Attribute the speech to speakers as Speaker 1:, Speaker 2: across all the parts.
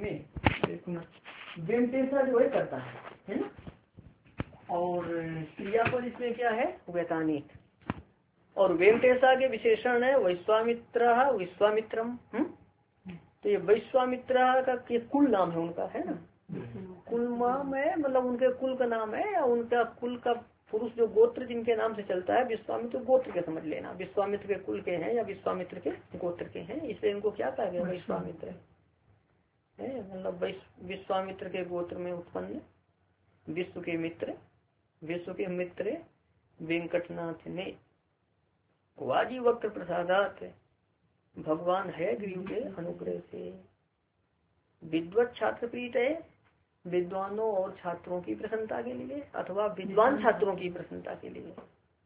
Speaker 1: में वेंटेसा जो है करता है ना। और क्रियापद इसमें क्या है, व्यतानित। और वेंटेसा के विशेषण है वैश्वामित्र विश्वामित्रम। तो ये वैश्वामित्र का कुल नाम है उनका, है ना। कुल नाम है, मतलब उनके कुल का नाम है, या उनका कुल का पुरुष जो गोत्र जिनके नाम से चलता है, विश्वामित्र गोत्र के समझ लेना। विश्वामित्र के कुल के हैं या विश्वामित्र के गोत्र के हैं, इसलिए इनको क्या कहा गया, वैश्वामित्र है। मतलब विश्वामित्र के गोत्र में उत्पन्न, विश्व के मित्र वेंकटनाथ ने वाजी वक्र प्रसादात भगवान है गुरु के अनुग्रह से। विद्वत छात्र प्रीत है, विद्वानों और छात्रों की प्रसन्नता के लिए, अथवा विद्वान छात्रों की प्रसन्नता के लिए।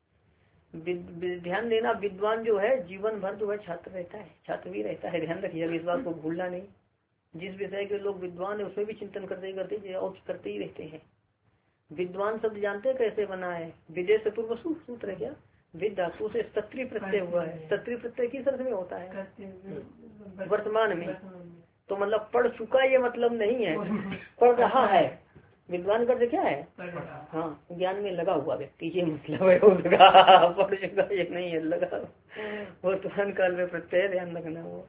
Speaker 1: ध्यान देना, विद्वान जो है जीवन भर जो है छात्र रहता है, छात्र भी रहता है। ध्यान रखिएगा, इस बात को भूलना नहीं। जिस विषय के लोग विद्वान है उसमें भी चिंतन करते और करते ही रहते हैं। विद्वान शब्द जानते हैं कैसे बना है, विदेश चतुर्वसु सूत्र है क्या, विद धातु से सत्रि प्रत्यय हुआ है। सत्रि प्रत्यय किस अर्थ में होता है, वर्तमान में। तो मतलब पढ़ चुका ये मतलब नहीं है, पढ़ रहा है। विद्वान का क्या है, हाँ, ज्ञान में लगा हुआ व्यक्ति, ये मतलब है। पढ़ चुका ये नहीं है, लगा वर्तमान काल में प्रत्यय, ध्यान रखना। वो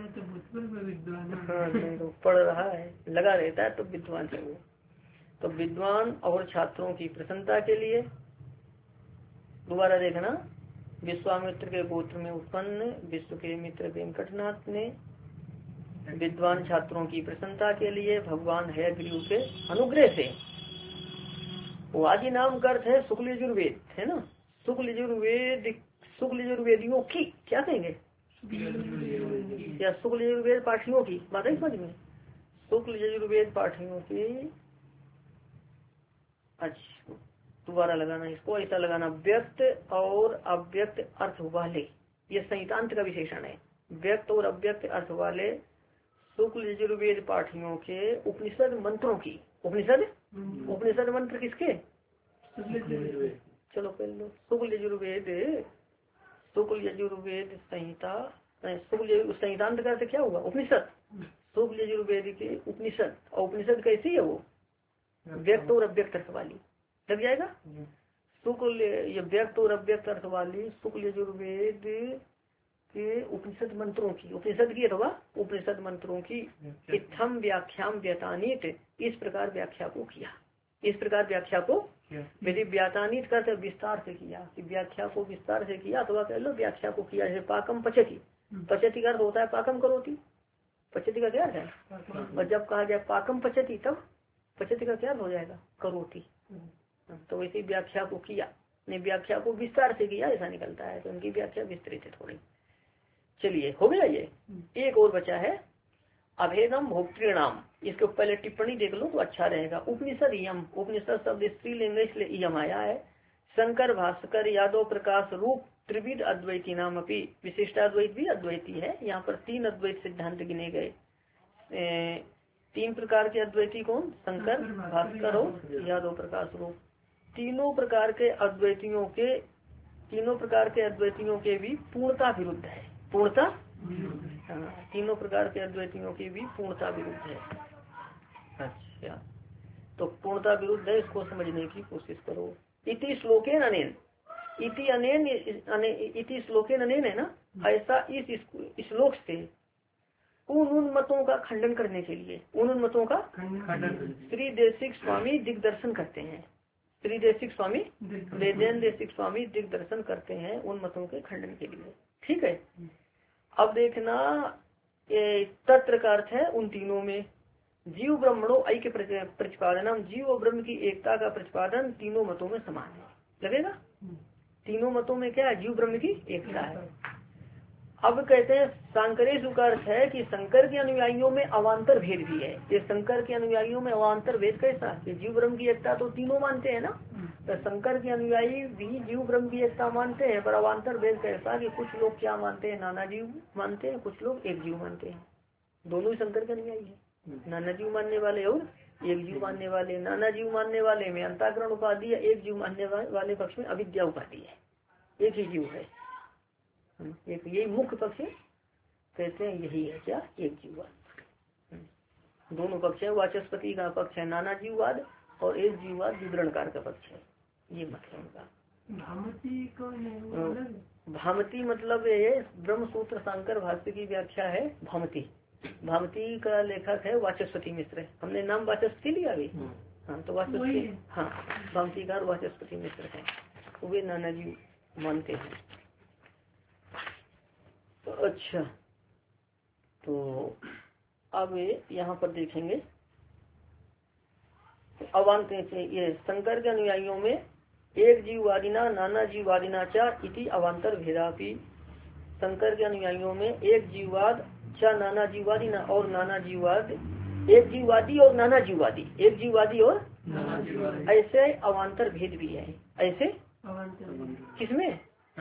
Speaker 1: हाँ, नहीं तो पढ़ रहा है, लगा रहता है, तो विद्वान है वो। तो विद्वान और छात्रों की प्रसन्नता के लिए, दोबारा देखना, विश्वामित्र के गोत्र में उत्पन्न विश्व के मित्र वेंकटनाथ ने विद्वान छात्रों की प्रसन्नता के लिए भगवान है गुरु के अनुग्रह से। वाजी नाम का अर्थ है शुक्ल यजुर्वेद, है ना। शुक्ल यजुर्वेदियों की क्या कहेंगे, या शुक्ल यजुर्वेद पाठियों की बात है समझ में। शुक्ल यजुर्वेद पाठियों की, अच्छा दोबारा लगाना, इसको ऐसा लगाना, व्यक्त और अव्यक्त अर्थ वाले, ये संहितांत का विशेषण है। व्यक्त और अव्यक्त अर्थ वाले शुक्ल यजुर्वेद पाठियों के उपनिषद मंत्रों की। उपनिषद मंत्र किसके, चलो पहले लो, शुक्ल यजुर्वेद संहिता। शुक्ल संहितांत का क्या होगा, उपनिषद। शुक्ल यजुर्वेद के उपनिषद, और उपनिषद कैसी है वो, व्यक्त और अव्यक्त अर्थ वाली, लग जाएगा। शुक्ल ये व्यक्त और अव्यक्त अर्थ वाली शुक्ल यजुर्वेद के उपनिषद मंत्रों की, उपनिषद की अथवा उपनिषद मंत्रों की इत्थम व्याख्याम व्यतानित, इस प्रकार व्याख्या को किया। इस प्रकार व्याख्या को यदि व्यातानित करते विस्तार से किया, कि व्याख्या को विस्तार से किया, अथवा कह लो व्याख्या को किया। जैसे पाकम पचती, पचती का अर्थ होता है पाकम करोती। पचती का क्या अर्थ है, और जब कहा जाए पाकम पचती, तब पचती का क्या हो जाएगा, करोती। तो वैसी व्याख्या को किया, नहीं व्याख्या को विस्तार से किया, ऐसा निकलता है। तो उनकी व्याख्या विस्तृत है थोड़ी। चलिए हो गया ये। एक और बचा है अभेदम भोक्तृणाम, इसके पहले टिप्पणी देख लो तो अच्छा रहेगा। उपनिषद यम, उपनिषद शब्द स्त्रीलिंग इसलिए यम आया है। शंकर भास्कर यादव प्रकाश रूप त्रिविध अद्वैती नाम अपनी, विशिष्टाद्वैत भी अद्वैती है। यहाँ पर 3 अद्वैत सिद्धांत गिने गए। 3 प्रकार के अद्वैती कौन, शंकर भास्कर और यादव प्रकाश रूप। तीनों प्रकार के अद्वैतियों के भी पूर्णता विरुद्ध है। पूर्णता, हाँ, तीनों प्रकार के अद्वैतियों की भी पूर्णता विरुद्ध है। अच्छा, तो पूर्णता विरुद्ध है, इसको समझने की कोशिश करो। इति श्लोकेन अनेन, इति श्लोकेन अनेन है ना, ऐसा इस श्लोक से उन मतों का खंडन करने के लिए, उन मतों का श्री देशिक स्वामी दिग्दर्शन करते हैं। श्री देशिक स्वामी, वेदेन देशिक स्वामी दिग्दर्शन करते हैं उन मतों के खंडन के लिए। ठीक है। अब देखना, तत्र का अर्थ है उन तीनों में। जीव ब्रह्मणो ऐक्य प्रतिपादन, जीव और ब्रह्म की एकता का प्रतिपादन तीनों मतों में समान है, लगेगा। तीनों मतों में क्या है, जीव ब्रह्म की एकता है। अब कहते हैं शंकरेश का अर्थ है कि शंकर के अनुयायियों में अवान्तर भेद भी है। ये शंकर के अनुयायियों में अवान्तर भेद कैसा, कि जीव ब्रह्म की एकता तो तीनों मानते हैं ना, तो शंकर के अनुयायी भी जीव ब्रह्म की एकता मानते हैं, पर अवान्तर भेद कैसा कि कुछ लोग क्या मानते हैं, नाना जीव मानते हैं, कुछ लोग एक जीव मानते हैं। दोनों ही शंकर के अनुयायी है, नाना जीव मानने वाले और एक जीव मानने वाले। नाना जीव मानने वाले में अंतःकरण उपाधि है, एक जीव मानने वाले पक्ष में अविद्या उपाधि है, एक ही जीव है। एक यही मुख्य पक्ष कहते हैं, यही है क्या, एक जीवन। दोनों पक्ष है। वाचस्पति का पक्ष है नाना जीववाद और एक जीववाद विवरणकार का पक्ष है, ये मतलब उनका। भामती मतलब ये ब्रह्म सूत्र शांकर भाष्य की व्याख्या है भामती। भामती का लेखक है वाचस्पति मिश्र। हमने नाम वाचस्पति लिया अभी। हाँ तो वाचस्पति, हाँ भामतीकार वाचस्पति मिश्र है, वे नाना जी मानते हैं। तो अच्छा, तो अब यहाँ पर देखेंगे अवान्त ये शंकर के अनुयायियों में एक जीववादिना नाना जीववादिना चा इति अवान्तर भेदापि। शंकर के अनुयायियों में एक जीववाद चा नाना जीववादिना और नाना जीववाद, एक जीववादी और नाना जीववादी, एक जीववादी और ऐसे अवान्तर भेद भी है। ऐसे किसमें?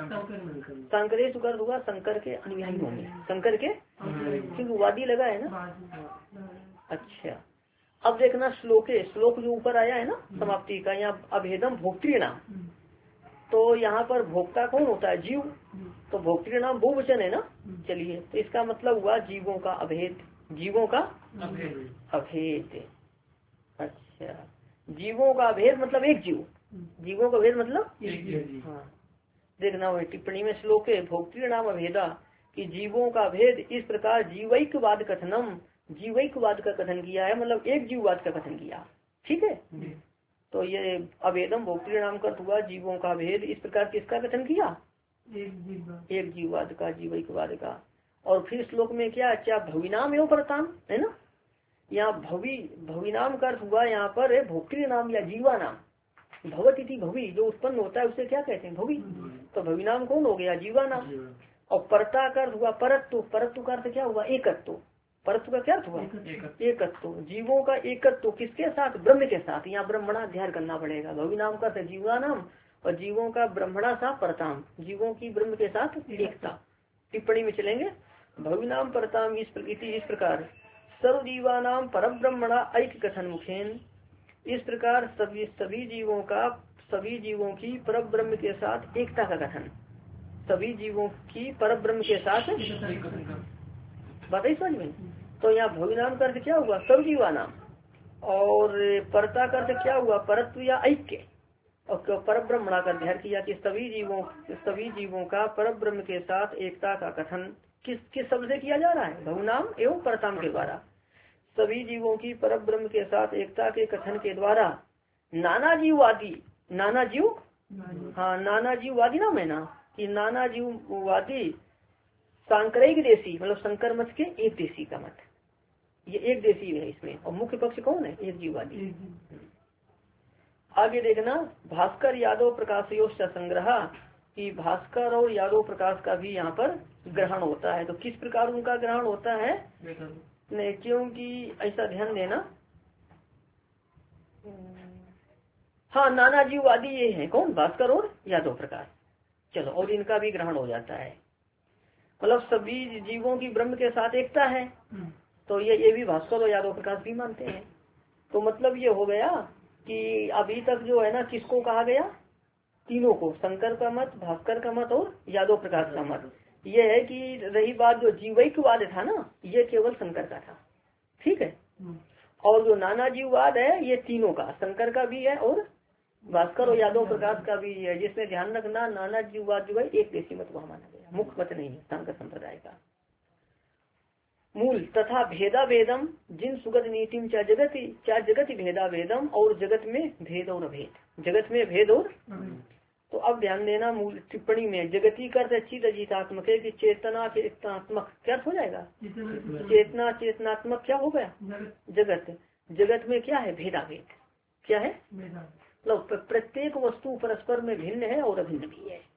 Speaker 1: शंकरेश कर होगा शंकर के अनुयायियों में, शंकर के क्योंकि वादी लगा है ना। अच्छा, अब देखना श्लोके, श्लोक जो ऊपर आया है ना समाप्ति का, यहाँ अभेदम भोक्तृ नाम, तो यहाँ पर भोक्ता कौन होता है? जीव। तो भोक्तृ नाम बहुवचन है ना। चलिए, तो इसका मतलब हुआ जीवों का अभेद, जीवों का अभेद। अच्छा, जीवों का अभेद मतलब एक जीव, जीवों का भेद मतलब हाँ देखना वही टिप्पणी में श्लोक है भोक्तृ नाम अभेदा कि जीवों का भेद इस प्रकार जीवैकवाद कथनम, जीवैकवाद का कथन किया है, मतलब एक जीववाद का कथन किया। ठीक है, तो ये अभेदम भोक्तृ नाम का हुआ जीवों का भेद इस प्रकार किसका कथन किया? एक जीववाद का, जीवैकवाद का। और फिर श्लोक में क्या क्या भविनाम एवं परताम है ना, यहाँ भविनाम का अर्थ हुआ यहाँ पर भोक्तृ नाम या जीवा नाम। भवत इति भवि जो उत्पन्न होता है उसे क्या कहते हैं? भवि। तो भविनाम कौन हो गया? जीवा नाम। और परता का अर्थ हुआ परत्व, परत्व का अर्थ क्या हुआ? एकत्व। परत्व का क्या अर्थ हुआ? एकत्व, जीवों का एकत्व किसके साथ? ब्रह्म के साथ। यहाँ ब्रह्मणा ध्यान करना पड़ेगा। भविनाम का अर्थ जीवा नाम और जीवों का ब्रह्मणा सा परताम, जीवों की ब्रह्म के साथ एकता। टिप्पणी में चलेंगे भविनाम परताम इस प्रकार सर्वजीवा नाम पर ब्रह्मणा ऐक्य कथन मुखेन, इस प्रकार सभी जीवों का, सभी जीवों की पर ब्रह्म के साथ एकता का कथन, सभी जीवों की पर ब्रह्म के साथ बताइए समझ में। तो यहाँ भविनाम का अर्थ क्या हुआ? सर्वजीवा नाम। और परता का अर्थ क्या हुआ? परत्व या ऐक्य। और पर ब्रह्मणा का ध्यान किया कि सभी जीवों का पर ब्रह्म के साथ एकता का कथन किस शब्द से किया जा रहा है? भविनाम एवं परताम के द्वारा। सभी जीवों की परम ब्रह्म के साथ एकता के कथन के द्वारा नाना जीववादी, नाना जीव, हाँ नाना जीववादी नाम है ना कि नाना जीववादी सांकरिक देशी, मतलब शंकर मत के एक देशी का मत, ये एक देशी है इसमें। और मुख्य पक्ष कौन है? एक जीववादी। आगे देखना भास्कर यादव प्रकाशयोश संग्रह कि भास्कर और यादव प्रकाश का भी यहाँ पर ग्रहण होता है। तो किस प्रकार उनका ग्रहण होता है? नहीं, क्योंकि ऐसा ध्यान देना, हाँ नाना जीववादी ये है कौन? भास्कर और यादव प्रकाश। चलो, और इनका भी ग्रहण हो जाता है, मतलब सभी जीवों की ब्रह्म के साथ एकता है। तो ये भी भास्कर और यादव प्रकाश भी मानते हैं। तो मतलब ये हो गया कि अभी तक जो है ना किसको कहा गया? तीनों को, शंकर का मत, भास्कर का मत और यादव प्रकाश का मत। ये है कि रही बात जो जीवैकवाद था ना, ये केवल शंकर का था। ठीक है, और जो नाना जीववाद है ये तीनों का, शंकर का भी है और भास्कर और यादव प्रकाश का भी है। जिसमें ध्यान रखना नाना जीववाद जो है एक देशी मत वहाँ माना गया, मुख्य मत नहीं है शंकर संप्रदाय का। मूल तथा भेदा भेदम जिन सुगत नीतिम चा जगति भेदा भेदम, और जगत में भेद और अभेद, जगत में भेद और। तो अब ध्यान देना मूल टिप्पणी में जगती का चित अजीतात्मक है कि चेतना चेतनात्मक क्या हो जाएगा? चेतना चेतनात्मक क्या हो गया? जगत। जगत में क्या है? भेदाभेद। क्या है? मतलब प्रत्येक वस्तु परस्पर में भिन्न है और अभिन्न भी है।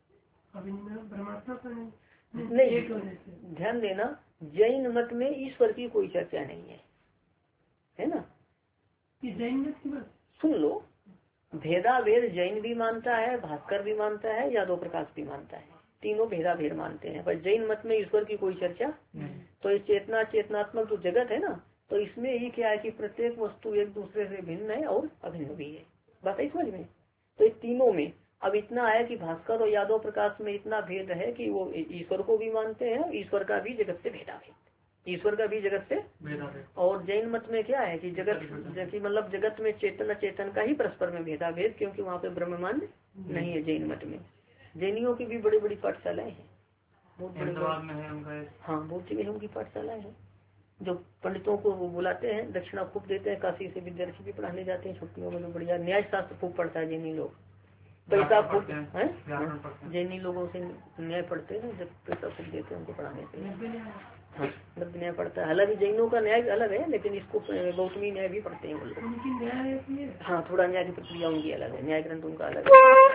Speaker 1: नहीं, ध्यान देना जैन मत में ईश्वर की कोई चर्चा नहीं है ना। जैन मत सुन लो, भेदा भेद जैन भी मानता है, भास्कर भी मानता है, यादव प्रकाश भी मानता है, तीनों भेदा भेद मानते हैं। पर जैन मत में ईश्वर की कोई चर्चा तो ये चेतना चेतनात्मक जो जगत है ना, तो इसमें ही क्या है कि प्रत्येक वस्तु एक दूसरे से भिन्न है और अभिन्न भी है। बात है समझ में। तो इस तीनों में अब इतना है कि भास्कर और यादव प्रकाश में इतना भेद है कि वो ईश्वर को भी मानते हैं, ईश्वर का भी जगत से भेदा भेद। ईश्वर का भी जगत से। और जैन मत में क्या है कि जगत मतलब जगत में चेतन चेतन का ही परस्पर में भेदाभेद, क्योंकि वहाँ पे ब्रह्मांड नहीं है जैन मत में। जैनियों की भी बड़ी बड़ी पाठशालाएं हैं, बहुत बड़ी बड़ी। हाँ, बहुत जगह उनकी पाठशालाएं हैं, जो पंडितों को वो बुलाते हैं, दक्षिणा खूब देते हैं, काशी से विद्यार्थी भी पढ़ाने जाते हैं छुट्टियों में। बढ़िया न्याय शास्त्र खूब पढ़ता है जैनी लोग, पैसा खूब है जैनी लोगों से न्याय पढ़ते हैं, जब पैसा खूब देते हैं उनको पढ़ाने के लिए। हाँ, मतलब न्याय पढ़ता है। हालांकि जैनों का न्याय अलग है, लेकिन इसको गौतमी न्याय भी पढ़ते हैं वो लोग। हाँ, थोड़ा न्याय की प्रक्रिया उनकी अलग है, न्याय ग्रंथ उनका अलग है,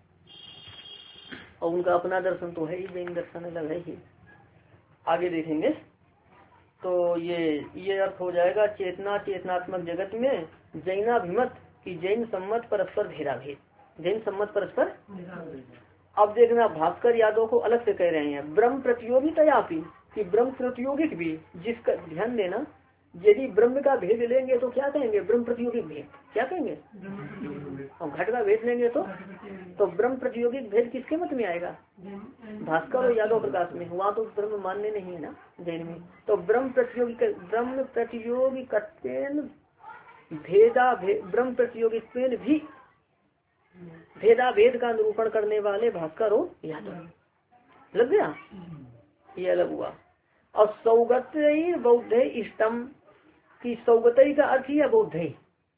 Speaker 1: और उनका अपना दर्शन तो है ही, जैन दर्शन अलग है ही। आगे देखेंगे तो ये अर्थ हो जाएगा चेतना चेतनात्मक जगत में जैनाभिमत की जैन सम्मत परस्पर भेदाभेद, जैन सम्मत परस्पर। अब देखना भास्कर यादव को अलग से कह रहे हैं ब्रह्म प्रतियोगितायापि, कि ब्रह्म प्रतियोगिक भी, जिसका ध्यान देना, यदि ब्रह्म का भेद लेंगे तो क्या कहेंगे, ब्रह्म प्रतियोगिक भेद क्या कहेंगे, और घट का भेद लेंगे तो ब्रह्म प्रतियोगिक भेद किसके मत में आएगा, भास्कर और यादव प्रकाश में। वहाँ तो ब्रह्म मानने नहीं है ना जैन में, तो ब्रह्म प्रतियोगिक भेदा ब्रह्म प्रतियोगिक भी भेदा भेद का निरूपण करने वाले भास्कर और यादव। लग गया, ये अलग हुआ। और सौगत बौद्ध इष्टम की सौगतई का अर्थ ही है बौद्ध,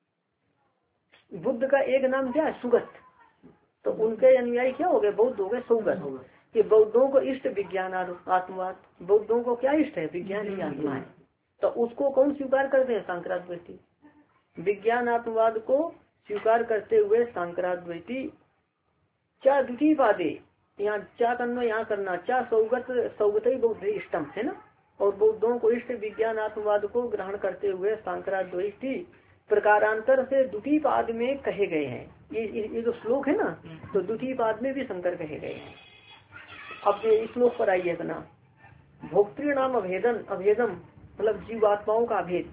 Speaker 1: बुद्ध का एक नाम क्या है सुगत, तो उनके अनुयायी क्या हो गए, बौद्ध हो गए सौगत। कि बौद्धों को इष्ट विज्ञान आत्मवाद, बौद्धों को क्या इष्ट है, विज्ञान ही आत्मा है, तो उसको कौन स्वीकार करते हैं, सांकराद्वैती। विज्ञान आत्मवाद को स्वीकार करते हुए सांकराद्वैती चा द्वितीय पादे, यहाँ चा करना यहाँ करना, चा सौगत बौद्ध इष्टम है ना, और बौद्धों को इष्ट विज्ञान आत्मवाद को ग्रहण करते हुए सांकराद्वैती प्रकारांतर से द्वितीय पाद में कहे गए हैं। ये जो श्लोक है ना, तो द्वितीय पाद में भी शंकर कहे गए हैं। अब इस श्लोक पर आइए अपना, भोक्तृ नाम अभेदन, अभेदम मतलब जीवात्माओं का भेद,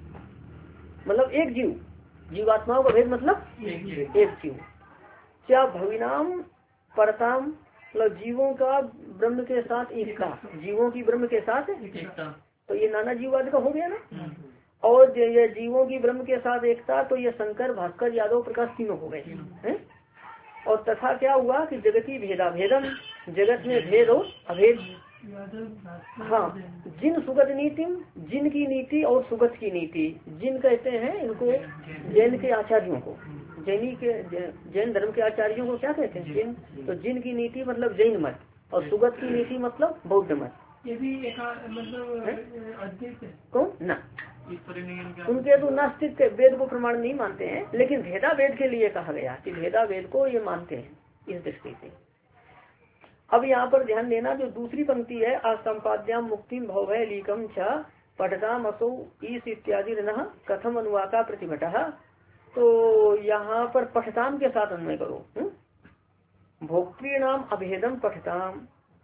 Speaker 1: मतलब एक जीव, जीवात्माओं का भेद मतलब एक जीव। क्या भविनाम परताम मतलब जीवों का ब्रह्म के साथ एकता, जीवों की ब्रह्म के साथ एकता, तो ये नाना जीववाद का हो गया ना। और ये जीवों की ब्रह्म के साथ एकता, तो ये शंकर भास्कर यादव प्रकाश तीनों हो गए हैं। और तथा क्या हुआ कि जगती भेदा भेदम, जगत में भेद और अभेद। हाँ, जिन सुगत नीति, जिन की नीति और सुगत की नीति, जिन कहते हैं इनको जैन के आचार्यों को, जैनी के जैन धर्म के आचार्यों को क्या कहते हैं, जिन। तो जिन की नीति मतलब जैन मत, और सुगत की नीति मतलब बौद्ध मत। ये भी एक मतलब कौन ना, उनके तो नास्तिक वेद को प्रमाण नहीं मानते हैं, लेकिन भेदा वेद के लिए कहा गया कि भेदा वेद को ये मानते हैं इस दृष्टि से। अब यहाँ पर ध्यान देना, जो दूसरी पंक्ति है असंपाद्याम मुक्तिम भवभय लीकम छ पठताम असौ ईस इत्यादि न कथम अनुवाका प्रतिभटः, तो यहाँ पर पठताम के साथ अन्वय करो। भोक्तृणाम अभेदम पठताम,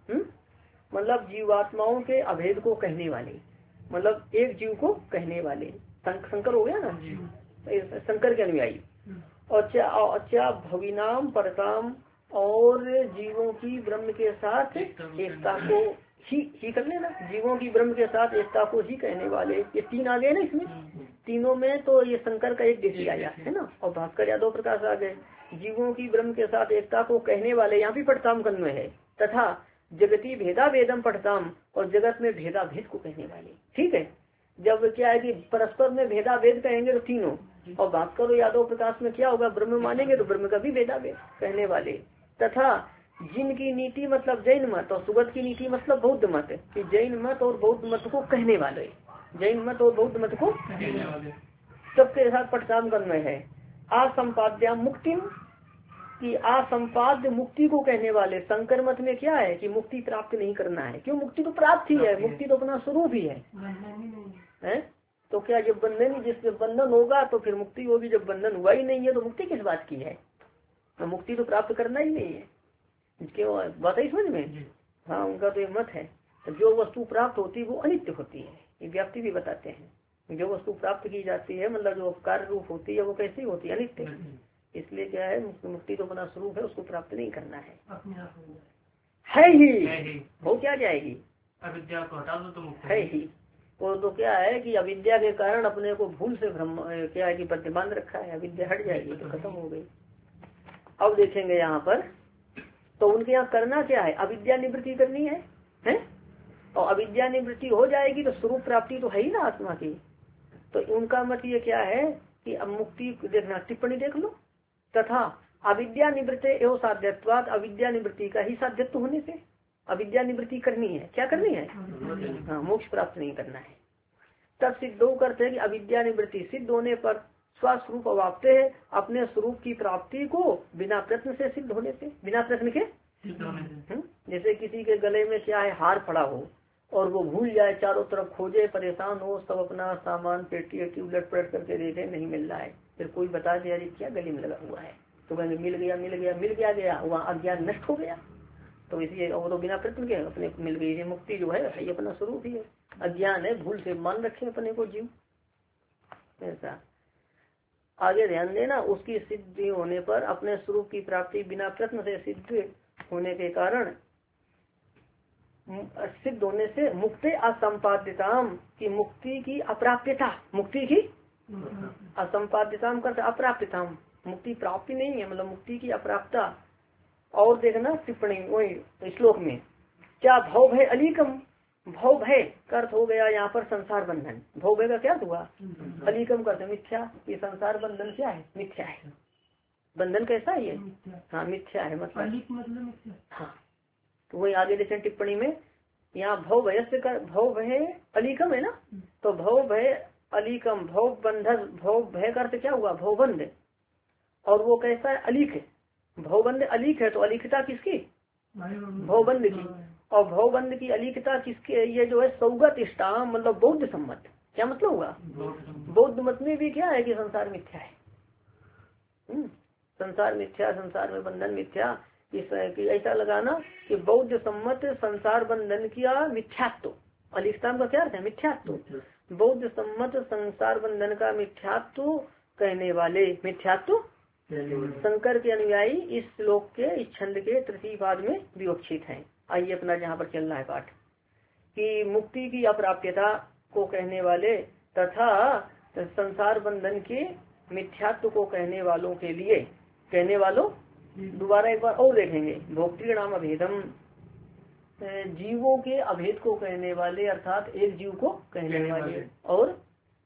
Speaker 1: मतलब जीवात्माओं के अभेद को कहने वाले, मतलब एक जीव को कहने वाले, शंकर हो गया ना, शंकर के अनुयायी। और क्या भविनाम परताम, और जीवों की ब्रह्म के साथ एकता को ही कर लेना, जीवों की ब्रह्म के साथ एकता को ही कहने वाले। ये तीन आ गए ना इसमें, तीनों में तो ये शंकर का एक देशी आया है ना, और भास्कर यादव प्रकाश आ गए। जीवों की ब्रह्म के साथ एकता को कहने वाले, यहाँ भी पठताम कन्वय है, तथा जगती भेदा वेदम पठताम, और जगत में भेदा भेद को कहने वाले। ठीक है, जब क्या है कि परस्पर में भेदा भेद कहेंगे तो तीनों, और भास्कर और यादव प्रकाश में क्या होगा, ब्रह्म मानेंगे तो ब्रह्म का भी भेदा भेद कहने वाले। तथा जिनकी नीति मतलब जैन मत, और सुगत की नीति मतलब बौद्ध मत, कि जैन मत और बौद्ध मत को कहने वाले, जैन मत और बौद्ध मत को सबके साथ पठताम कन्वय है। असंपाद्याम मुक्तिम, कि असंपाद्य मुक्ति को कहने वाले। शंकर मत में क्या है कि मुक्ति प्राप्त नहीं करना है, क्यों, मुक्ति तो प्राप्त ही है, मुक्ति तो अपना स्वरूप ही है। तो क्या जब बंधन, जिससे बंधन होगा तो फिर मुक्ति होगी, जब बंधन हुआ ही नहीं है तो मुक्ति किस बात की है, तो मुक्ति तो प्राप्त करना ही नहीं है। क्यों, बात है समझ में। हाँ, उनका तो ये मत है, तो जो वस्तु प्राप्त होती है वो अनित्य होती है, ये व्याप्ति भी बताते हैं। जो वस्तु प्राप्त की जाती है मतलब जो कार्य रूप होती है वो कैसी होती है, अनित्य। इसलिए क्या है, मुक्ति तो अपना स्वरूप है, उसको प्राप्त नहीं करना है ही, हो क्या जाएगी, अविद्या को हटा दो तो मुक्ति है ही। वो तो क्या है कि अविद्या के कारण अपने को भूल से भ्रम क्या है कि प्रतिबंध रखा है, अविद्या हट जाएगी तो खत्म हो गई। अब देखेंगे यहाँ पर तो उनके यहाँ करना क्या है, अविद्या निवृत्ति करनी है? और अविद्या निवृत्ति हो जाएगी तो स्वरूप प्राप्ति तो है ही ना आत्मा की। तो उनका मत ये क्या है कि अब मुक्ति देखना, टिप्पणी देख लो, तथा अविद्या निवृत्ति एवं साध्यत्वाद, अविद्या निवृत्ति का ही साध्यत्व होने से अविद्या निवृत्ति करनी है। क्या करनी है? हाँ, मोक्ष प्राप्त नहीं करना है। तब सिद्धों करते हैं कि अविद्या निवृत्ति सिद्ध होने पर स्वस्वरूप अवाप्ते है, अपने स्वरूप की प्राप्ति को बिना प्रश्न से सिद्ध होने से, बिना प्रश्न के जैसे किसी के गले में क्या है हार पड़ा हो और वो भूल जाए, चारों तरफ खोजे, परेशान हो, सब अपना सामान पेटी उलट पलट करके देखे नहीं मिल रहा है, फिर कोई बता दे अरे क्या गले में लगा हुआ है, तो कहेंगे मिल गया, वहाँ अज्ञान नष्ट हो गया। तो इसलिए वो तो बिना प्रश्न के अपने मिल गई है। मुक्ति जो है ये अपना स्वरूप ही है, अज्ञान है, भूल से मान रखे अपने को जीव। ऐसा आगे ध्यान देना, उसकी सिद्धि होने पर अपने स्वरूप की प्राप्ति बिना प्रश्न से सिद्ध होने के कारण, सिद्ध होने से मुक्ति असंपाद्यताम की मुक्ति की अप्राप्यता, मुक्ति की असंपाद्यताम करते अप्राप्यताम, मुक्ति प्राप्ति नहीं है, मतलब मुक्ति की अप्राप्ता। और देखना टिप्पणी वही श्लोक में, क्या भव भय अलीकम, भव भय का अर्थ हो गया यहाँ पर संसार बंधन, भव भय का क्या हुआ, अलीकम करते मिथ्या, ये संसार बंधन क्या है, मिथ्या है। बंधन कैसा है ये, हाँ मिथ्या है, मतलब हाँ। तो वही आगे देखें टिप्पणी में, यहाँ भव भय से भव भय अलीकम है ना, तो भव भय अलीकम, भव बंधन, भव भय का अर्थ क्या हुआ, भवबंध, और वो कैसा है, अलीक है, भवबंध अलीक है, तो अलीकता किसकी, भवबंध की, और भवबंध की अलीकता किसके, ये जो है सौगत इष्टाम, मतलब बौद्ध सम्मत, क्या मतलब हुआ, बौद्ध मत में भी क्या है कि संसार मिथ्या है, संसार मिथ्या, संसार में बंधन मिथ्या, इस ऐसा लगाना कि बौद्ध सम्मत संसार बंधन किया मिथ्यात्व, अलिष्टाम का क्या अर्थ है, मिथ्यात्व, बौद्ध सम्मत संसार बंधन का मिथ्यात्व कहने वाले, मिथ्यात्व शंकर के अनुयायी इस श्लोक के इस छंद के तृतीय पाद में विवक्षित हैं। आइए अपना जहाँ पर चल रहा है पाठ, कि मुक्ति की अप्राप्यता को कहने वाले तथा संसार बंधन के मिथ्यात्व को कहने वालों के लिए, कहने वालों, दोबारा एक बार और देखेंगे, भोक्तृ नाम अभेदम, जीवों के अभेद को कहने वाले, अर्थात एक जीव को कहने वाले, और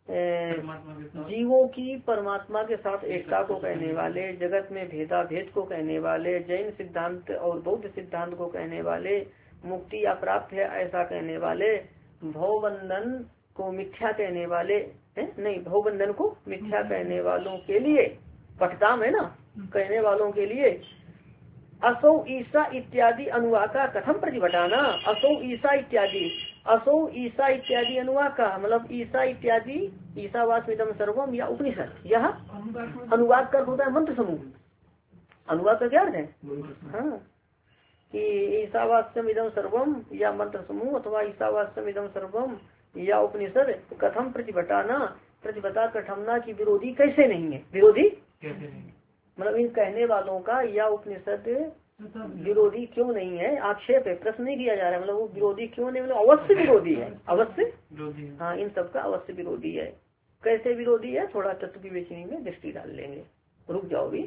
Speaker 1: जीवों की परमात्मा के साथ एकता को कहने वाले, जगत में भेदा भेद को कहने वाले, जैन सिद्धांत और बौद्ध सिद्धांत को कहने वाले, मुक्ति अप्राप्त है ऐसा कहने वाले, भवबंधन को मिथ्या कहने वाले, नहीं भवबंधन को मिथ्या कहने वालों के लिए, पठताम है ना, कहने वालों के लिए असौ ईसा इत्यादि अनुवाद का कथम प्रतिभटाना, असौ ईसा इत्यादि, असौ ईसा इत्यादि अनुवाद का मतलब ईसा इत्यादि, ईसावास्मिदम सर्वम या उपनिषद, यह अनुवाद का होता है मंत्र समूह, अनुवाद का क्या अर्थ है, हाँ, कि ईसावास्यमिदम सर्वम या मंत्र समूह अथवा ईसावास्यमिदम सर्वम या उपनिषद कथम प्रतिभटाना, प्रतिभटा कठमना की विरोधी कैसे नहीं है, विरोधी मतलब इन कहने वालों का या उपनिषद विरोधी क्यों नहीं है, आक्षेप है, प्रश्न नहीं किया जा रहा है, मतलब वो विरोधी क्यों नहीं, मतलब अवश्य विरोधी है, अवश्य, हाँ इन सबका अवश्य विरोधी है। कैसे विरोधी है, थोड़ा तत्व की विवेचनी में दृष्टि डाल लेंगे, रुक जाओ भी।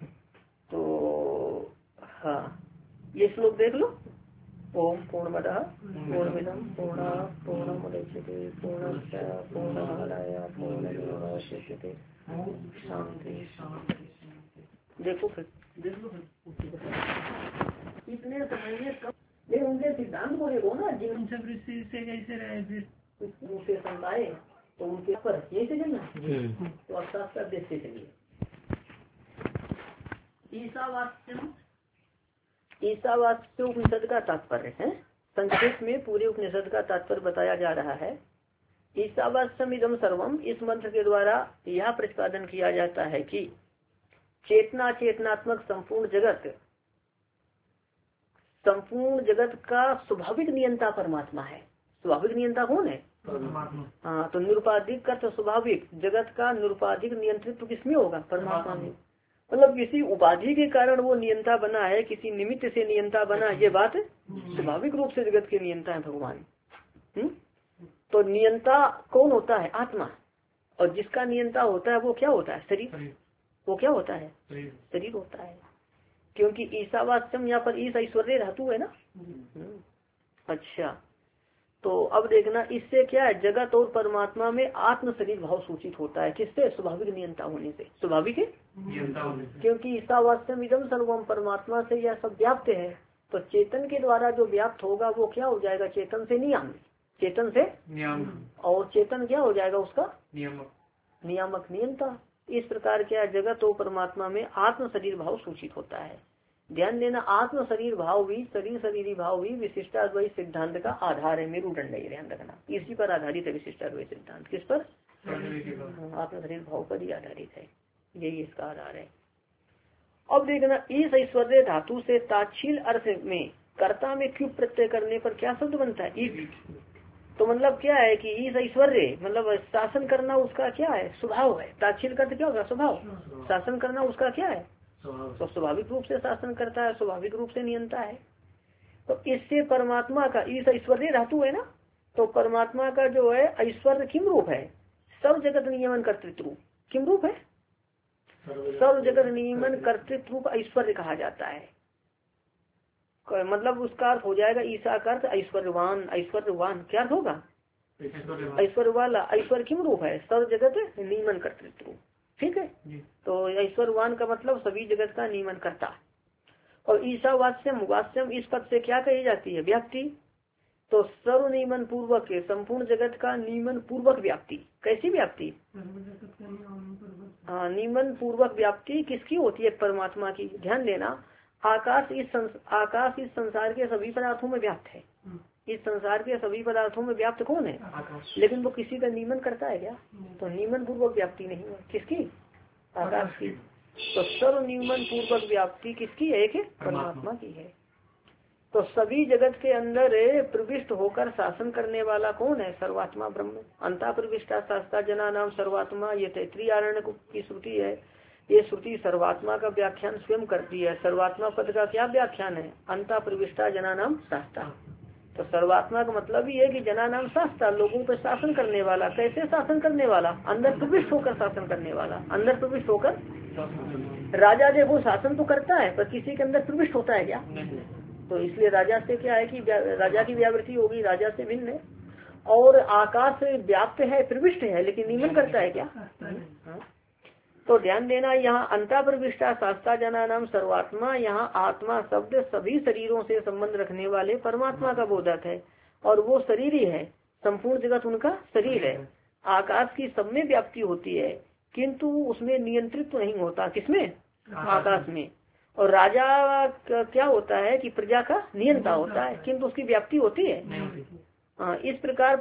Speaker 1: तो हाँ ये श्लोक देख लो, ओम पूर्णमदः पूर्णमिदं पूर्णात् पूर्णमुदच्यते पूर्णस्य पूर्णमादाय पूर्णमेवावशिष्यते। शांति शांति। देखो फिर इतने समय में कम, लेकिन उनके सिद्धांत को देखो ना, जीवन से कैसे रहे दूसरे संताए, तो उनके पर यही से चलना, तो अर्थात देश से चलिए। ईसावास्य उपनिषद का तात्पर्य है, संक्षेप में पूरे उपनिषद का तात्पर्य बताया जा रहा है। ईसावास्यम इदम सर्वम, इस मंत्र के द्वारा यह प्रतिपादन किया जाता है कि चेतना चेतनात्मक संपूर्ण जगत का स्वाभाविक नियंता परमात्मा है। स्वाभाविक नियंता कौन है, हाँ, तो निरुपाधिक का तो स्वाभाविक, जगत का निरुपाधिक नियंत्रित्व किसमें होगा, परमात्मा में, मतलब किसी उपाधि के कारण वो नियंता बना है, किसी निमित्त से नियंता बना, ये बात स्वाभाविक रूप से जगत के नियंता है भगवान। तो नियंता कौन होता है? आत्मा। और जिसका नियंता होता है वो क्या होता है? शरीर। वो क्या होता है? शरीर होता है। क्योंकि ईशावास्यम यहाँ पर ईश ऐश्वर्य धातु है ना। अच्छा, तो अब देखना इससे क्या है, जगत और परमात्मा में आत्म शरीर भाव सूचित होता है। किससे? स्वाभाविक नियंता होने से। स्वाभाविक नियंता होने से, क्योंकि ईशावास्यम इदम सर्वम, परमात्मा से यह सब व्याप्त है। तो चेतन के द्वारा जो व्याप्त होगा वो क्या हो जाएगा? चेतन से नियामक, चेतन से नियामक, और चेतन क्या हो जाएगा? उसका नियामक, नियामक नियंता। इस प्रकार क्या जगत और परमात्मा में आत्म शरीर भाव सूचित होता है। ध्यान देना, आत्म शरीर भाव भी, शरीर शरीरी भाव भी विशिष्टाद्वैत सिद्धांत का आधार है, मेरुदंड है। ध्यान रखना, इसी पर आधारित है विशिष्टाद्वैत सिद्धांत। किस पर? आत्म शरीर भाव पर ही आधारित है, यही इसका आधार है। अब देखना, इस ऐश्वर्य धातु से ताच्छील अर्थ में कर्ता में क्यों प्रत्यय करने पर क्या शब्द बनता है? तो मतलब क्या है कि इस ऐश्वर्य मतलब शासन करना उसका क्या है? स्वभाव है। ताच्छील का क्या होगा? स्वभाव। शासन करना उसका क्या है? तो स्वाभाविक रूप से शासन करता है, स्वाभाविक रूप से नियंता है। तो इससे परमात्मा का इस ऐश्वर्य धातु है ना, तो परमात्मा का जो है ऐश्वर्य किम रूप है? सर्व जगत नियमन कर्तृत्व। किम रूप है? सर्व जगत नियमन कर्तृत्व रूप ऐश्वर्य कहा जाता है। मतलब उसका अर्थ हो जाएगा ईसा का अर्थ ऐश्वर्यवान। ऐश्वर्यवान क्या अर्थ होगा? ऐश्वर्य वाला। ऐश्वर्य किम रूप है? सर्व जगत नियमन कर्तृत्व। ठीक है, तो ऐश्वर्यवान का मतलब सभी जगत का नियमन करता। और ईशा वास्यम, वास्यम इस पद से क्या कही जाती है? व्याप्ति। तो सर्व नियमन पूर्वक संपूर्ण जगत का नियमन पूर्वक व्याप्ति। कैसी व्याप्ति? हाँ, नियमन पूर्वक व्याप्ति किसकी होती है? परमात्मा की। ध्यान देना, आकाश इस संसार के सभी पदार्थों में व्याप्त है। इस संसार के सभी पदार्थों में व्याप्त कौन है? लेकिन वो किसी का नियमन करता है क्या? तो नियमन पूर्वक व्याप्ति नहीं है। किसकी? आकाश की। तो सर्व नियमन पूर्वक व्याप्ति किसकी है? एक परमात्मा की है। तो सभी जगत के अंदर प्रविष्ट होकर शासन करने वाला कौन है? सर्वात्मा ब्रह्म। अंता प्रविष्टा शास्त्रा जना नाम सर्वात्मा, ये तैत्रीय आरण्य की श्रुति है। ये श्रुति सर्वात्मा का व्याख्यान स्वयं करती है। सर्वात्मा पद का क्या व्याख्यान है? अंता प्रविष्टा जना नाम शास्त्रा। तो सर्वात्मा का मतलब ही है कि जना नाम शास्त्रा, लोगों पर शासन करने वाला। कैसे शासन करने वाला? अंदर प्रविष्ट होकर शासन करने वाला। अंदर प्रविष्ट होकर राजा देखो शासन तो करता है, पर किसी के अंदर प्रविष्ट होता है क्या? तो इसलिए राजा से क्या है कि राजा की व्यावृत्ति होगी, राजा से भिन्न है। और आकाश व्याप्त है, प्रविष्ट है, लेकिन नियमन करता है क्या? हाँ? तो ध्यान देना, यहाँ अंता प्रविष्टा शास्त्रा जना नाम सर्वात्मा, यहाँ आत्मा शब्द सभी शरीरों से संबंध रखने वाले परमात्मा का बोधक है। और वो शरीर ही है, संपूर्ण जगत उनका शरीर है। आकाश की सब में व्याप्ति होती है, किंतु उसमें नियंत्रित तो नहीं होता। किसमें? आकाश में। और राजा क्या होता है कि प्रजा का नियंता होता है, किंतु उसकी व्याप्ति होती है। हाँ, इस प्रकार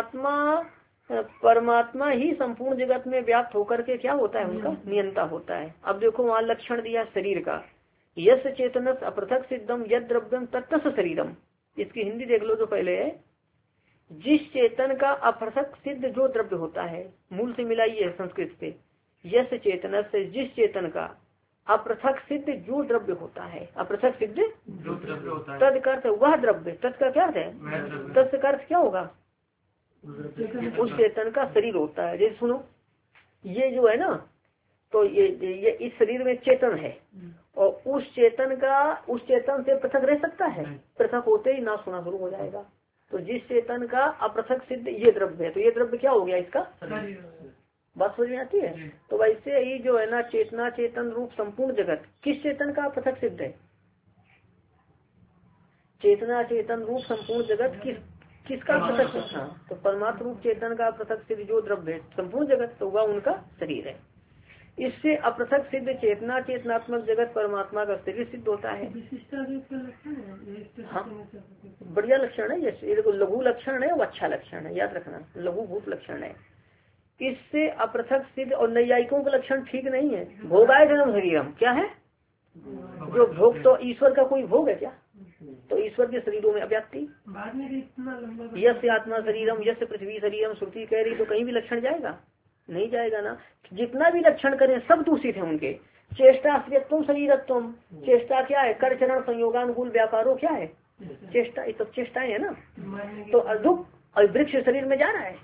Speaker 1: परमात्मा ही संपूर्ण जगत में व्याप्त होकर के क्या होता है? उनका नियंता होता है। अब देखो वहाँ लक्षण दिया शरीर का, यश चेतनस अपृथक सिद्धम यद द्रव्यम तत्तस शरीरम। इसकी हिंदी देख लो जो पहले है। जिस चेतन का अपृथक सिद्ध जो द्रव्य होता है, मूल से मिलाइए संस्कृत से। यश चेतनस, जिस चेतन का अपृथक सिद्ध जो द्रव्य होता है। अपृथक सिद्ध जो द्रव्य होता है, तद का अर्थ वह द्रव्य। तद का क्या अर्थ है? तद का अर्थ क्या होगा? उस चेतन का शरीर होता है। जैसे सुनो, ये जो है ना, तो ये इस शरीर में चेतन है, और उस चेतन से पृथक रह सकता है? पृथक होते ही ना सुना शुरू हो जाएगा। तो जिस चेतन का अपृथक सिद्ध ये द्रव्य है, तो ये द्रव्य क्या हो गया? इसका बात समझ में आती है? तो वैसे ही जो है ना, चेतना चेतन रूप संपूर्ण जगत किस चेतन का पृथक सिद्ध है? चेतना चेतन रूप संपूर्ण जगत किसका पृथक सिद्ध? हाँ, तो परमात्मा रूप चेतन का पृथक सिद्ध जो द्रव्य है संपूर्ण जगत, तो वह उनका शरीर है। इससे अपृथक सिद्ध चेतना चेतनात्मक जगत परमात्मा का शरीर सिद्ध होता है। हाँ, बढ़िया लक्षण है। ये लघु लक्षण है, वो अच्छा लक्षण है, याद रखना, लघु भूत लक्षण है। इससे अपृथक सिद्ध, और नैयायिकों का लक्षण ठीक नहीं है। भोगाय धर्म शरीरम क्या है? जो भोग, तो ईश्वर का कोई भोग है क्या? तो ईश्वर के शरीरों में अव्याप्ति। यश आत्मा शरीरम यश पृथ्वी शरीरम श्रुति कह रही, तो कहीं भी लक्षण जाएगा? नहीं जाएगा ना। जितना भी लक्षण करें सब दूषित है उनके। चेष्टा श्रेयत्व शरीरत्व, चेष्टा क्या है? कर चरण संयोगानुकूल व्यापारो क्या है? चेष्टा, ये सब चेष्टाएं है ना। तो और वृक्ष शरीर में जा रहा है?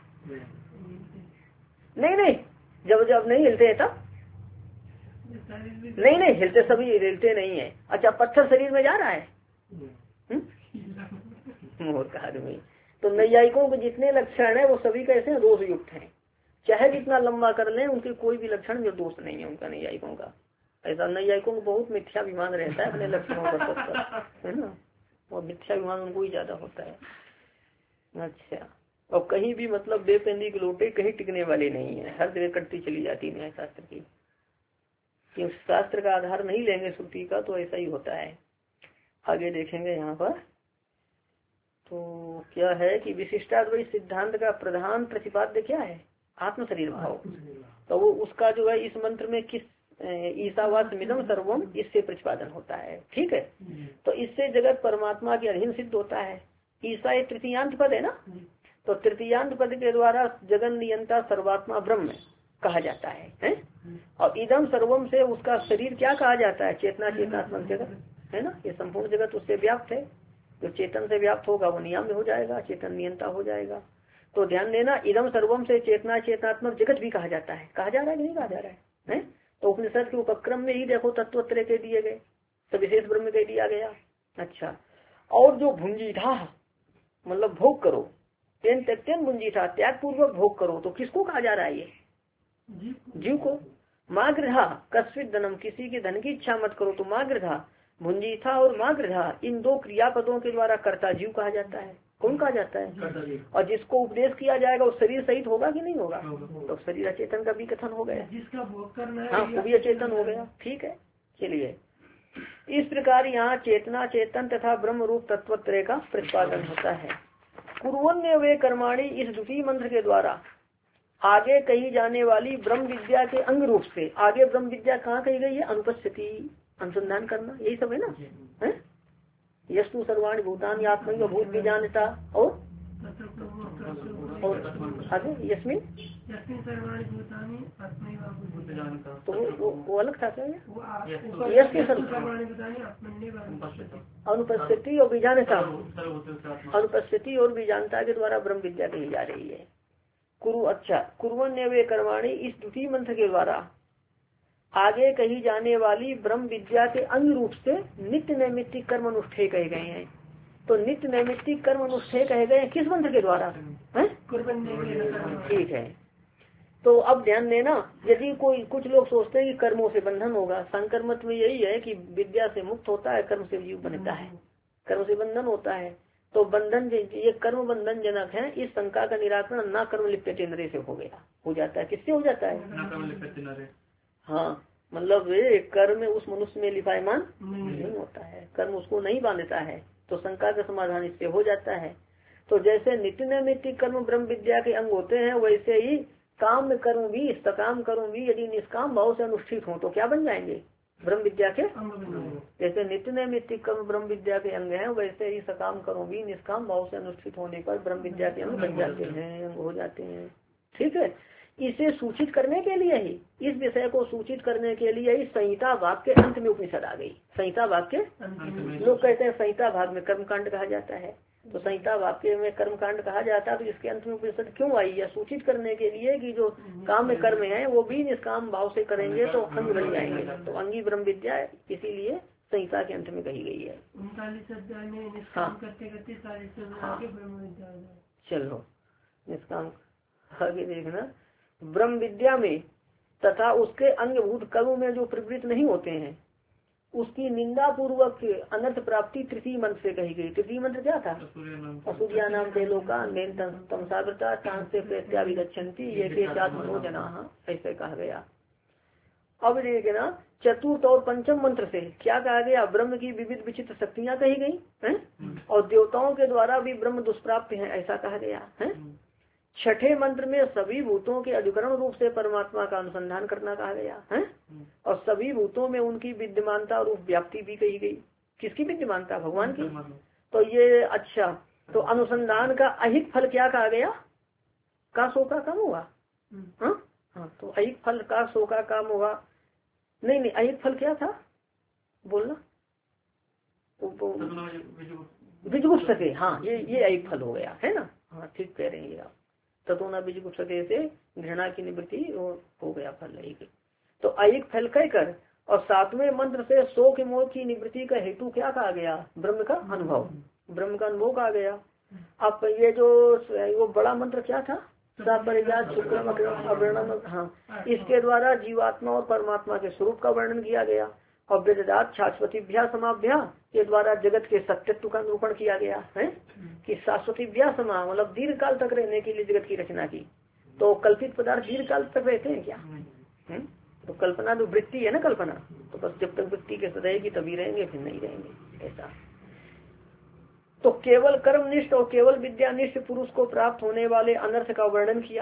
Speaker 1: नहीं नहीं, जब जब नहीं हिलते हैं तब नहीं हिलते, सभी हिलते नहीं है। अच्छा, पत्थर शरीर में जा रहा है? मूर्ख आदमी। तो नैयायिकों के जितने लक्षण है वो सभी कैसे हैं? दोष युक्त हैं। चाहे जितना लंबा कर लें, उनके कोई भी लक्षण में दोष नहीं है उनका, नैयायिकों का। ऐसा नैयायिकों को बहुत मिथ्याभिमान रहता है अपने लक्षणों का, है ना, और मिथ्याभिमान उनको ही ज्यादा होता है। अच्छा, और कहीं भी मतलब बेपेंदी के लोटे कहीं टिकने वाले नहीं है, हर जगह कटती चली जाती न्याय शास्त्र की। क्योंकि शास्त्र का आधार नहीं लेंगे श्रुति का तो ऐसा ही होता है। आगे देखेंगे यहाँ पर, तो क्या है कि विशिष्टाद्वैत सिद्धांत का प्रधान प्रतिपाद्य क्या है? आत्म शरीर भाव। तो वो उसका जो है इस मंत्र में किस ईसावास्मिदं सर्वम, इससे प्रतिपादन होता है। ठीक है, तो इससे जगत परमात्मा के अधीन सिद्ध होता है। ईसा एक तृतीयांत पद है ना, तो तृतीयांत पद के द्वारा जगन नियंता सर्वात्मा ब्रह्म कहा जाता है? और इदम सर्वम से उसका शरीर क्या कहा जाता है? चेतना, चेतनात्मक जगत, है ना। ये संपूर्ण जगत उससे व्याप्त है। जो चेतन से व्याप्त होगा वो नियम में हो जाएगा, चेतन नियंता हो जाएगा। तो ध्यान देना, इदम सर्वम से चेतना, चेतनात्मक जगत भी कहा जाता है। कहा जा रहा है कि नहीं कहा जा रहा है? तो उपनिषद के उपक्रम में ही देखो तत्वत्रय के दिए गए, तो विशेष ब्रह्म के दिया गया। अच्छा, और जो भुंजीठा मतलब भोग करो, तेन त्यक्तेन भुंजीठा, त्याग पूर्वक भोग करो, तो किसको कहा जा रहा है? ये जीव को। मागृधा कस्वित धनम, किसी के धन की इच्छा मत करो, तो मागृधा, भुंजीठा और मागृधा, इन दो क्रियापदों के द्वारा कर्ता जीव कहा जाता है। कौन कहा जाता है? और जिसको उपदेश किया जाएगा वो शरीर सहित होगा कि नहीं होगा? तो शरीर अचेतन का भी कथन हो गया, जिसका भोग करना है, हाँ, वो भी अचेतन हो गया। ठीक है, चलिए, इस प्रकार यहाँ चेतना, चेतन तथा ब्रह्म रूप तत्वत्रय का प्रतिपादन होता है। कुर्वन्य वे कर्माणी, इस द्वितीय मंत्र के द्वारा आगे कही जाने वाली ब्रह्म विद्या के अंग रूप से, आगे ब्रह्म विद्या कहाँ कही गई है? अनुपस्थिति, अनुसंधान करना, यही सब है ना। यस्तु सर्वाणि भूतानि आत्मैव भूत बीजानता, और आगे यस्मिन सर्वाणि भूतानि आत्मैव भूत बीजानता, तो वो अलग था क्या? अनुपस्थिति और बीजानता, अनुपस्थिति और बीजानता के द्वारा ब्रह्म विद्या कही जा रही है। कुरु, अच्छा, कुर्वन्य वे कर्माणि, इस द्वितीय मंत्र के द्वारा आगे कही जाने वाली ब्रह्म विद्या के अंग रूप से नित्य नैमित्तिक कर्म अनुष्ठेय कहे गए हैं। तो नित्य नैमित्तिक कर्म अनुष्ठेय कहे गए हैं किस मंत्र के द्वारा? ठीक है, तो अब ध्यान देना, यदि कोई कुछ लोग सोचते हैं कि कर्मों से बंधन होगा, संकर मत में यही है कि विद्या से मुक्त होता है, कर्म से जीव बनता है, कर्म से बंधन होता है। तो बंधन, ये कर्म बंधन जनक है। इस शंका का निराकरण ना कर्म लिप्यते नरे से हो जाता है। किससे हो जाता है? हाँ, मतलब कर्म उस मनुष्य में लिपायमान नहीं होता है, कर्म उसको नहीं बांधता है, तो शंका का समाधान इससे हो जाता है। तो जैसे नित्य नैमित्तिक कर्म ब्रह्म विद्या के अंग होते हैं, वैसे ही काम कर्म भी, सकाम कर्म भी यदि निष्काम भाव से अनुष्ठित हो तो क्या बन जाएंगे? ब्रह्म विद्या के। जैसे नित्य नैमित्तिक कर्म ब्रह्म विद्या के अंग है, वैसे ही सकाम कर्म भी निष्काम भाव से अनुष्ठित होने पर ब्रह्म विद्या के अंग बन जाते हैं, अंग हो जाते हैं। ठीक है, इसे सूचित करने के लिए ही, इस विषय को सूचित करने के लिए ही संहिता भाग के अंत में उपनिषद आ गई। संहिता भाग के, लोग कहते हैं संहिता भाग में कर्मकांड कहा जाता है, तो संहिता भाग के में कर्मकांड कहा जाता है। तो इसके अंत में उपनिषद क्यों आई? या सूचित करने के लिए कि जो काम में कर्म है वो भी निष्काम भाव से करेंगे तो अंग बन जाएंगे, तो अंगी ब्रह्म विद्या इसीलिए संहिता के अंत में कही गई है। चलो निष्काम आगे देखना, ब्रह्म विद्या में तथा उसके अंगभूत कर्म में जो प्रवृत्त नहीं होते हैं उसकी निंदा पूर्वक अनर्थ प्राप्ति तृतीय मंत्र से कही गई। तृतीय मंत्र क्या था? असूर्या नाम तेलोका तमसावृता से प्रत्याविगच्छन्ति ये के चात्मनो जनाः, ऐसे कहा गया। अब देखना, चतुर्थ और पंचम मंत्र से क्या कहा गया? ब्रह्म की विविध विचित्र शक्तियाँ कही गई हैं, और देवताओं के द्वारा भी ब्रह्म दुष्प्राप्त है, ऐसा कहा गया है। छठे मंत्र में सभी भूतों के अधिकरण रूप से परमात्मा का अनुसंधान करना कहा गया है, और सभी भूतों में उनकी विद्यमानता और व्याप्ति भी कही गई। किसकी विद्यमानता? भगवान की। तो ये, अच्छा, तो अनुसंधान का अहित फल क्या कहा गया? का सो का काम होगा। हाँ, तो अहित फल का सो का काम होगा। नहीं, अहित फल क्या था बोलना? विजुगुप्त सके, हाँ, ये अहित फल हो गया है ना। हाँ ठीक कह रहे हैं आप। ततोना बीज गुप्सते से घृणा की निवृत्ति हो गया फल एक। तो अयिक फल कहकर और सातवें मंत्र से शोक मोह की निवृत्ति का हेतु क्या कहा गया? ब्रह्म का अनुभव, ब्रह्म का अनुभव कहा गया। अब ये जो वो बड़ा मंत्र क्या था? सपरिजात शुक्रम अवर्णन, हाँ, इसके द्वारा जीवात्मा और परमात्मा के स्वरूप का वर्णन किया गया। और वेदात शाश्वतीभ्या समाभ्या के द्वारा जगत के सत्यत्व का निरूपण किया गया है कि शाश्वतीभ्या समा मतलब दीर्घ काल तक रहने के लिए जगत की रचना की। तो कल्पित पदार्थ दीर्घ काल तक रहते हैं क्या? तो कल्पना तो वृत्ति है ना, कल्पना तो बस जब तक वृत्ति के रहेगी तभी रहेंगे, फिर नहीं रहेंगे ऐसा। तो केवल कर्मनिष्ठ और केवल विद्यानिष्ठ पुरुष को प्राप्त होने वाले अनर्थ का वर्णन किया।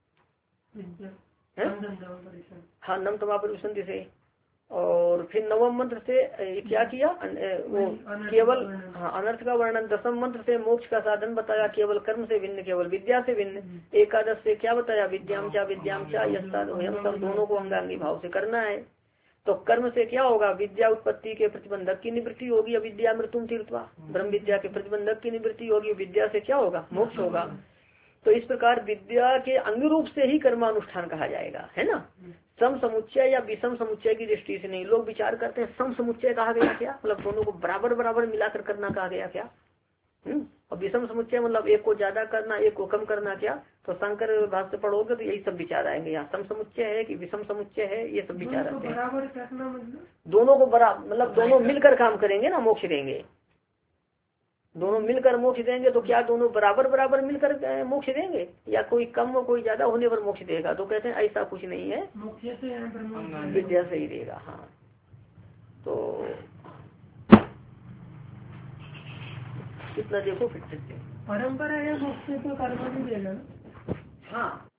Speaker 1: हाँ, नम तमापरिसंधि से। और फिर नवम मंत्र से क्या किया? वो केवल हाँ अनर्थ का वर्णन। दसम मंत्र से मोक्ष का साधन बताया, केवल कर्म से भिन्न, केवल विद्या से भिन्न। एकादश से क्या बताया? विद्याम चा सब दोनों को अंगांगी भाव से करना है। तो कर्म से क्या होगा? विद्या उत्पत्ति के प्रतिबंधक की निवृत्ति होगी, अविद्या मृत्युम तीर्थवा। ब्रह्म विद्या के प्रतिबंधक की निवृत्ति होगी, विद्या से क्या होगा? मोक्ष होगा। तो इस प्रकार विद्या के अंग रूप से ही कर्मानुष्ठान कहा जाएगा, है ना। सम समुच्चय या विषम समुच्चय की दृष्टि से नहीं। लोग विचार करते हैं सम समुच्चय कहा गया क्या? मतलब दोनों को बराबर बराबर मिलाकर करना कहा गया क्या? और विषम समुच्चय मतलब एक को ज्यादा करना, एक को कम करना क्या? तो शंकर भाष्य पढ़ोगे तो यही सब विचार आएंगे। यहाँ सम समुच्चय है कि विषम समुच्चय है, ये सब विचार आते हैं। दोनों को बराबर मतलब दोनों मिलकर काम करेंगे ना, मोक्ष देंगे। दोनों मिलकर मोक्ष देंगे तो क्या दोनों बराबर बराबर मिलकर मोक्ष देंगे, या कोई कम और कोई ज्यादा होने पर मोक्ष देगा? तो कहते हैं ऐसा कुछ नहीं है, विद्या से ही देगा। हाँ, तो कितना देखो फिर से
Speaker 2: परंपरा या मोक्ष से तो कर्म नहीं देगा।
Speaker 1: हाँ